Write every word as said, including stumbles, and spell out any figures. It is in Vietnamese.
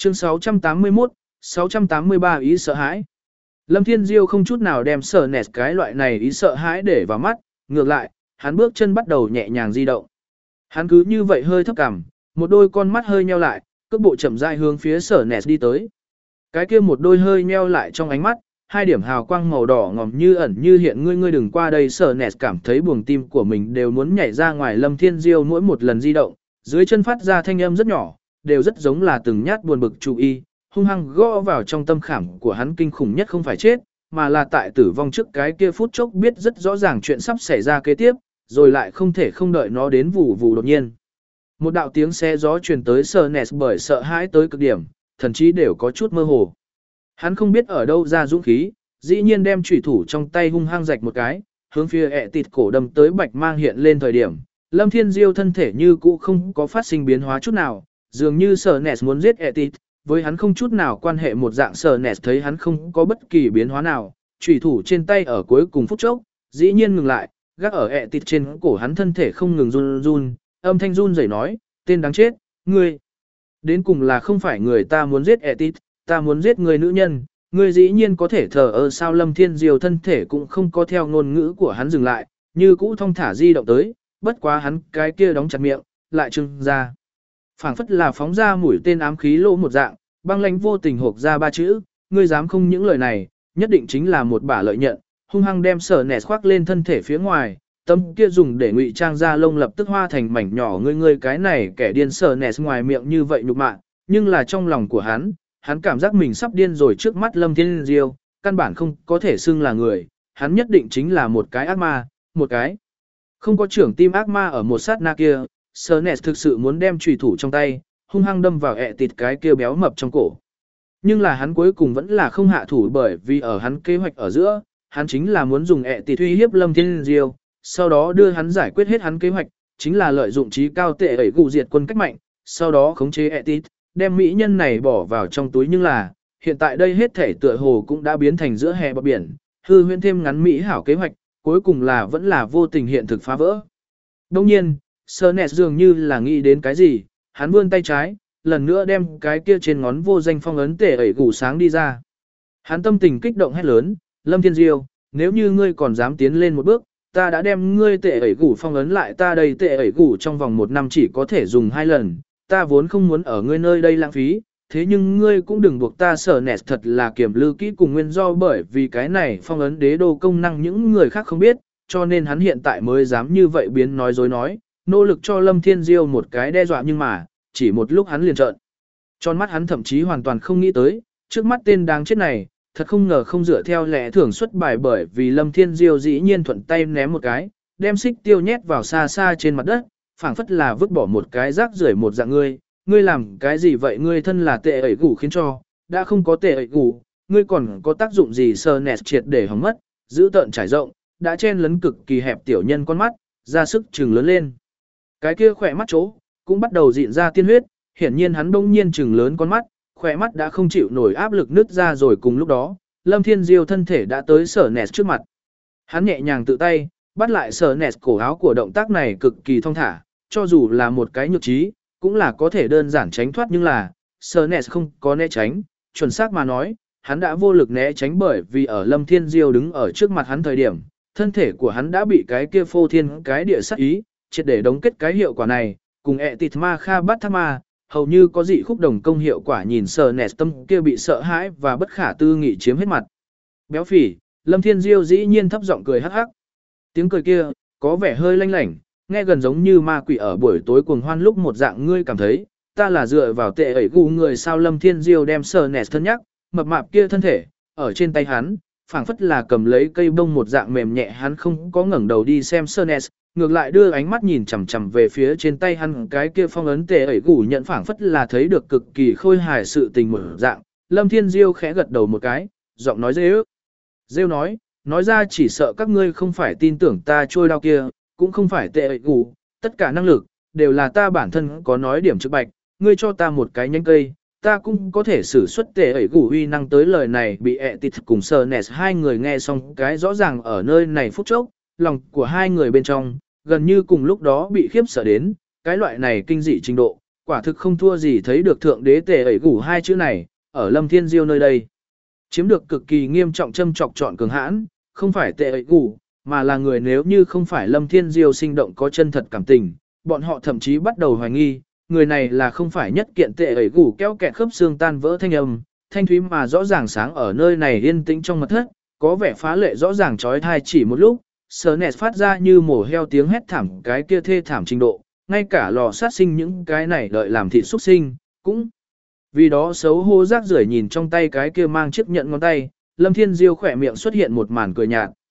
Chương sáu trăm tám mươi mốt, sáu trăm tám mươi ba ý sợ hãi. Lâm Thiên Diêu không chút nào đem sở nẹt cái loại này ý sợ hãi để vào mắt, ngược lại, hắn bước chân bắt đầu nhẹ nhàng di động. Hắn cứ như vậy hơi thấp cằm, một đôi con mắt hơi nheo lại, cước bộ chậm rãi hướng phía sở nẹt đi tới. Cái kia một đôi hơi nheo lại trong ánh mắt, hai điểm hào quang màu đỏ ngòm như ẩn như hiện, ngươi ngươi đừng qua đây. Sở nẹt cảm thấy buồng tim của mình đều muốn nhảy ra ngoài. Lâm Thiên Diêu mỗi một lần di động, dưới chân phát ra thanh âm rất nhỏ, đều rất giống là từng nhát buồn bực chú ý, hung hăng gõ vào trong tâm khảm của hắn. Kinh khủng nhất không phải chết, mà là tại tử vong trước cái kia phút chốc biết rất rõ ràng chuyện sắp xảy ra kế tiếp, rồi lại không thể không đợi nó đến vù vù đột nhiên. Một đạo tiếng xe gió truyền tới Sở nẹt bởi sợ hãi tới cực điểm, thậm chí đều có chút mơ hồ. Hắn không biết ở đâu ra dũng khí, dĩ nhiên đem chủy thủ trong tay hung hăng rạch một cái, hướng phía ẹ tịt cổ đâm tới. Bạch mang hiện lên thời điểm, Lâm Thiên Diêu thân thể như cũ không có phát sinh biến hóa chút nào, dường như Sở nẹt muốn giết ẹ tịt, với hắn không chút nào quan hệ một dạng. Sở nẹt thấy hắn không có bất kỳ biến hóa nào, chủy thủ trên tay ở cuối cùng phút chốc, dĩ nhiên ngừng lại, gác ở ẹ tịt trên cổ hắn. Thân thể không ngừng run run, âm thanh run rẩy nói, tên đáng chết, ngươi, đến cùng là không phải người ta muốn giết ẹ tịt, ta muốn giết người nữ nhân, ngươi dĩ nhiên có thể thờ ơ sao? Lâm Thiên Diêu thân thể cũng không có theo ngôn ngữ của hắn dừng lại, như cũ thong thả di động tới, bất quá hắn cái kia đóng chặt miệng, lại trưng ra. Phảng phất là phóng ra mũi tên ám khí lỗ một dạng, băng lãnh vô tình hộc ra ba chữ, ngươi dám không? Những lời này, nhất định chính là một bả lợi nhận, hung hăng đem Sở nẹt khoác lên thân thể phía ngoài, tâm kia dùng để ngụy trang da lông lập tức hoa thành mảnh nhỏ. Ngươi ngươi cái này kẻ điên. Sở nẹt ngoài miệng như vậy nhục mạ, nhưng là trong lòng của hắn, hắn cảm giác mình sắp điên rồi. Trước mắt Lâm Thiên Diêu, căn bản không có thể xưng là người, hắn nhất định chính là một cái ác ma, một cái không có trưởng tim ác ma. Ở một sát na kia, Sở nẹt thực sự muốn đem chùy thủ trong tay, hung hăng đâm vào ẹ tịt cái kia béo mập trong cổ. Nhưng là hắn cuối cùng vẫn là không hạ thủ, bởi vì ở hắn kế hoạch ở giữa, hắn chính là muốn dùng ẹ tịt uy hiếp Lâm Thiên Diêu, sau đó đưa hắn giải quyết hết. Hắn kế hoạch chính là lợi dụng trí cao tệ ẩy gù diệt quân cách mạnh, sau đó khống chế ẹ tịt, đem mỹ nhân này bỏ vào trong túi. Nhưng là, hiện tại đây hết thể tựa hồ cũng đã biến thành giữa hè bờ biển, hư huyễn thêm ngắn mỹ hảo kế hoạch, cuối cùng là vẫn là vô tình hiện thực phá vỡ. Đồng nhiên, Sở nẹt dường như là nghĩ đến cái gì, hắn vươn tay trái, lần nữa đem cái kia trên ngón vô danh phong ấn tệ ẩy gù sáng đi ra. Hắn tâm tình kích động hét lớn, Lâm Thiên Diêu, nếu như ngươi còn dám tiến lên một bước, ta đã đem ngươi tệ ẩy gù phong ấn lại. Ta đây tệ ẩy gù trong vòng một năm chỉ có thể dùng hai lần, ta vốn không muốn ở ngươi nơi đây lãng phí, thế nhưng ngươi cũng đừng buộc ta. Sở nẹt thật là kiểm lưu kỹ cùng nguyên do, bởi vì cái này phong ấn đế đô công năng những người khác không biết, cho nên hắn hiện tại mới dám như vậy biến nói dối nói, nỗ lực cho Lâm Thiên Diêu một cái đe dọa. Nhưng mà, chỉ một lúc hắn liền trợn tròn mắt, hắn thậm chí hoàn toàn không nghĩ tới, trước mắt tên đáng chết này, thật không ngờ không dựa theo lẽ thường xuất bài, bởi vì Lâm Thiên Diêu dĩ nhiên thuận tay ném một cái, đem xích tiêu nhét vào xa xa trên mặt đất, phảng phất là vứt bỏ một cái rác rưởi một dạng. Ngươi, ngươi làm cái gì vậy? Ngươi thân là tệ ẩy gù khiến cho, đã không có tệ ẩy gù, ngươi còn có tác dụng gì? Sở nẹt triệt để hỏng mất, giữ tợn trải rộng, đã chen lấn cực kỳ hẹp tiểu nhân con mắt, ra sức trừng lớn lên. Cái kia khỏe mắt chỗ, cũng bắt đầu dịn ra tiên huyết, hiển nhiên hắn đông nhiên trừng lớn con mắt, khỏe mắt đã không chịu nổi áp lực nứt ra rồi. Cùng lúc đó, Lâm Thiên Diêu thân thể đã tới Sở nẹt trước mặt. Hắn nhẹ nhàng tự tay, bắt lại Sở nẹt cổ áo của động tác này cực kỳ thong thả, cho dù là một cái nhược trí, cũng là có thể đơn giản tránh thoát. Nhưng là, Sở nẹt không có né tránh, chuẩn xác mà nói, hắn đã vô lực né tránh, bởi vì ở Lâm Thiên Diêu đứng ở trước mặt hắn thời điểm, thân thể của hắn đã bị cái kia phô thiên cái địa sát ý, triệt để đóng kết. Cái hiệu quả này, cùng ẹ tịt ma kha bát thác ma, hầu như có dị khúc đồng công hiệu quả. Nhìn Sở nẹt tâm kia bị sợ hãi và bất khả tư nghị chiếm hết mặt. Béo phì, Lâm Thiên Diêu dĩ nhiên thấp giọng cười hắc hắc. Tiếng cười kia, có vẻ hơi lanh lảnh, nghe gần giống như ma quỷ ở buổi tối cuồng hoan lúc một dạng. Ngươi cảm thấy, ta là dựa vào tệ ẩy gù người sao? Lâm Thiên Diêu đem Sở nẹt thân nhắc, mập mạp kia thân thể, ở trên tay hắn, phảng phất là cầm lấy cây bông một dạng mềm nhẹ. Hắn không có ngẩng đầu đi xem Sở nẹt, ngược lại đưa ánh mắt nhìn chằm chằm về phía trên tay hắn cái kia phong ấn tệ ẩy gù nhận, phảng phất là thấy được cực kỳ khôi hài sự tình một dạng. Lâm Thiên Diêu khẽ gật đầu một cái, giọng nói rêu rêu nói, nói ra chỉ sợ các ngươi không phải tin tưởng ta trôi đao kia, cũng không phải tệ ẩy gù, tất cả năng lực đều là ta bản thân có. Nói điểm trực bạch, ngươi cho ta một cái nhánh cây, ta cũng có thể sử xuất tệ ẩy gù uy năng. Tới lời này bị ẹ tịt cùng Sở nẹt hai người nghe xong cái rõ ràng. Ở nơi này phút chốc, lòng của hai người bên trong gần như cùng lúc đó bị khiếp sợ đến, cái loại này kinh dị trình độ, Quả thực không thua gì thấy được thượng đế tệ ẩy gủ hai chữ này, ở Lâm Thiên Diêu nơi đây. Chiếm được cực kỳ nghiêm trọng châm chọc chọn cường hãn, không phải tệ ẩy gủ, mà là người nếu như không phải Lâm Thiên Diêu sinh động có chân thật cảm tình, bọn họ thậm chí bắt đầu hoài nghi, người này là không phải nhất kiện tệ ẩy gủ kéo kẹt khớp xương tan vỡ thanh âm, thanh thúy mà rõ ràng sáng ở nơi này yên tĩnh trong mật thất, có vẻ phá lệ rõ ràng trói thai chỉ một lúc, Snet phát ra như mổ heo tiếng hét thảm cái kia thê thảm trình độ, ngay cả lò sát sinh những cái này đợi làm thịt xuất sinh, cũng vì đó xấu hô rác rưởi nhìn trong tay cái kia mang chiếc nhẫn ngón tay, Lâm Thiên Diêu khỏe miệng xuất hiện một màn cười nhạt.